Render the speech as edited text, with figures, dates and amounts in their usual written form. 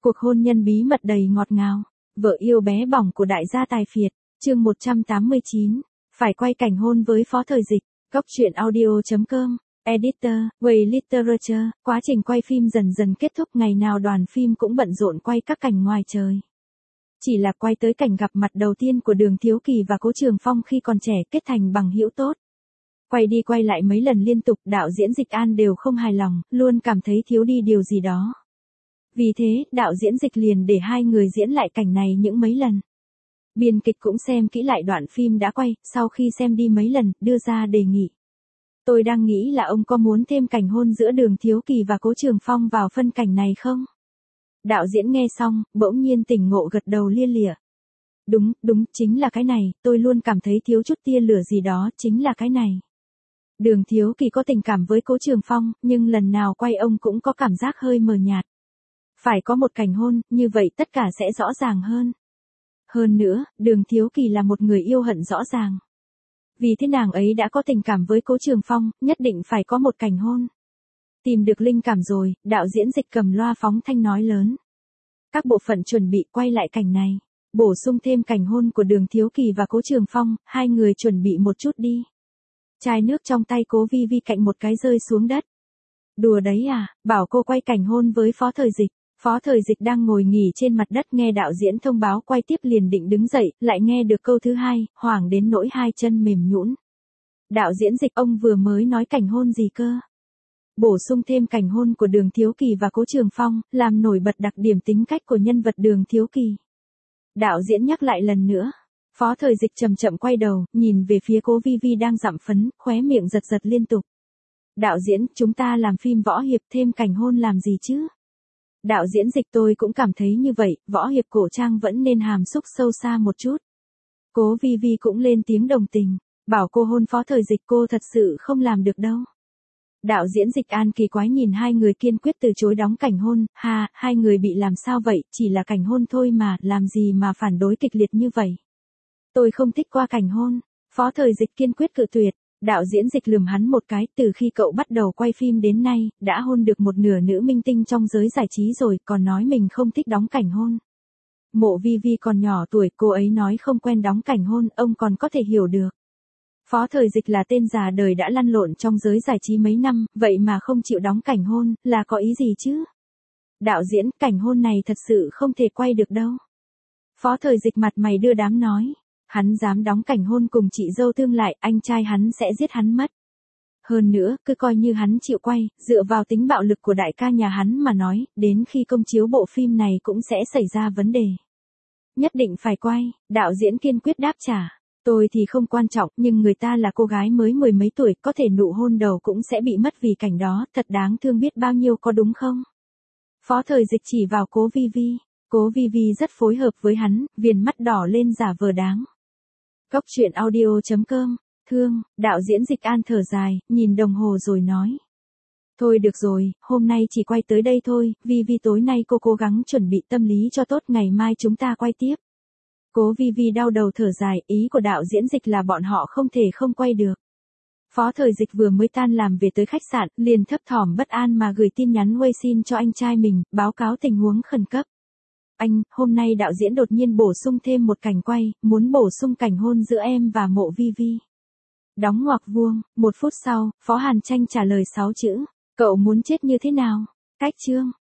Cuộc hôn nhân bí mật đầy ngọt ngào. Vợ yêu bé bỏng của đại gia tài phiệt. Chương 189. Phải quay cảnh hôn với Phó Thời Dịch. Góc truyện audio.com. Editor, Way Literature. Quá trình quay phim dần dần kết thúc, ngày nào đoàn phim cũng bận rộn quay các cảnh ngoài trời. Chỉ là quay tới cảnh gặp mặt đầu tiên của Đường Thiếu Kỳ và Cố Trường Phong khi còn trẻ kết thành bằng hữu tốt. Quay đi quay lại mấy lần liên tục, đạo diễn Dịch An đều không hài lòng, luôn cảm thấy thiếu đi điều gì đó. Vì thế, đạo diễn Dịch liền để hai người diễn lại cảnh này những mấy lần. Biên kịch cũng xem kỹ lại đoạn phim đã quay, sau khi xem đi mấy lần, đưa ra đề nghị. Tôi đang nghĩ là ông có muốn thêm cảnh hôn giữa Đường Thiếu Kỳ và Cố Trường Phong vào phân cảnh này không? Đạo diễn nghe xong, bỗng nhiên tỉnh ngộ gật đầu lia lịa. Đúng, chính là cái này, tôi luôn cảm thấy thiếu chút tia lửa gì đó, chính là cái này. Đường Thiếu Kỳ có tình cảm với Cố Trường Phong, nhưng lần nào quay ông cũng có cảm giác hơi mờ nhạt. Phải có một cảnh hôn, như vậy tất cả sẽ rõ ràng hơn. Hơn nữa, Đường Thiếu Kỳ là một người yêu hận rõ ràng. Vì thế nàng ấy đã có tình cảm với Cố Trường Phong, nhất định phải có một cảnh hôn. Tìm được linh cảm rồi, đạo diễn Dịch cầm loa phóng thanh nói lớn. Các bộ phận chuẩn bị quay lại cảnh này. Bổ sung thêm cảnh hôn của Đường Thiếu Kỳ và Cố Trường Phong, hai người chuẩn bị một chút đi. Chai nước trong tay Cố Vi Vi cạnh một cái rơi xuống đất. Đùa đấy à, bảo cô quay cảnh hôn với Phó Thời Dịch. Phó Thời Dịch đang ngồi nghỉ trên mặt đất nghe đạo diễn thông báo quay tiếp liền định đứng dậy, lại nghe được câu thứ hai, hoảng đến nỗi hai chân mềm nhũn. Đạo diễn Dịch, ông vừa mới nói cảnh hôn gì cơ? Bổ sung thêm cảnh hôn của Đường Thiếu Kỳ và Cố Trường Phong, làm nổi bật đặc điểm tính cách của nhân vật Đường Thiếu Kỳ. Đạo diễn nhắc lại lần nữa. Phó Thời Dịch chậm chậm quay đầu, nhìn về phía Cố Vi Vi đang dặm phấn, khóe miệng giật giật liên tục. Đạo diễn, chúng ta làm phim võ hiệp, thêm cảnh hôn làm gì chứ? Đạo diễn Dịch, tôi cũng cảm thấy như vậy, võ hiệp cổ trang vẫn nên hàm xúc sâu xa một chút. Cố Vi Vi cũng lên tiếng đồng tình, bảo cô hôn Phó Thời Dịch cô thật sự không làm được đâu. Đạo diễn Dịch An kỳ quái nhìn hai người kiên quyết từ chối đóng cảnh hôn, hai người bị làm sao vậy, chỉ là cảnh hôn thôi mà, làm gì mà phản đối kịch liệt như vậy. Tôi không thích qua cảnh hôn. Phó Thời Dịch kiên quyết cự tuyệt. Đạo diễn Dịch lườm hắn một cái, từ khi cậu bắt đầu quay phim đến nay, đã hôn được một nửa nữ minh tinh trong giới giải trí rồi, còn nói mình không thích đóng cảnh hôn. Mộ Vi Vi còn nhỏ tuổi, cô ấy nói không quen đóng cảnh hôn, ông còn có thể hiểu được. Phó Thời Dịch là tên già đời đã lăn lộn trong giới giải trí mấy năm, vậy mà không chịu đóng cảnh hôn, là có ý gì chứ? Đạo diễn, cảnh hôn này thật sự không thể quay được đâu. Phó Thời Dịch mặt mày đưa đám nói. Hắn dám đóng cảnh hôn cùng chị dâu tương lại, anh trai hắn sẽ giết hắn mất. Hơn nữa, cứ coi như hắn chịu quay, dựa vào tính bạo lực của đại ca nhà hắn mà nói, đến khi công chiếu bộ phim này cũng sẽ xảy ra vấn đề. Nhất định phải quay, đạo diễn kiên quyết đáp trả. Tôi thì không quan trọng, nhưng người ta là cô gái mới mười mấy tuổi, có thể nụ hôn đầu cũng sẽ bị mất vì cảnh đó, thật đáng thương biết bao nhiêu có đúng không? Phó Thời Dịch chỉ vào Cố Vi Vi. Cố Vi Vi rất phối hợp với hắn, viền mắt đỏ lên giả vờ đáng. Góc truyện audio.com. Thương, đạo diễn Dịch An thở dài, nhìn đồng hồ rồi nói. Thôi được rồi, hôm nay chỉ quay tới đây thôi, Vi Vi tối nay cô cố gắng chuẩn bị tâm lý cho tốt, ngày mai chúng ta quay tiếp. Cố Vi Vi đau đầu thở dài, ý của đạo diễn Dịch là bọn họ không thể không quay được. Phó Thời Dịch vừa mới tan làm về tới khách sạn, liền thấp thỏm bất an mà gửi tin nhắn WeChat cho anh trai mình, báo cáo tình huống khẩn cấp. Anh, hôm nay đạo diễn đột nhiên bổ sung thêm một cảnh quay, muốn bổ sung cảnh hôn giữa em và Mộ Vi Vi. Đóng ngoặc vuông, 1 phút sau, Phó Hàn Tranh trả lời 6 chữ. Cậu muốn chết như thế nào? Cách chương.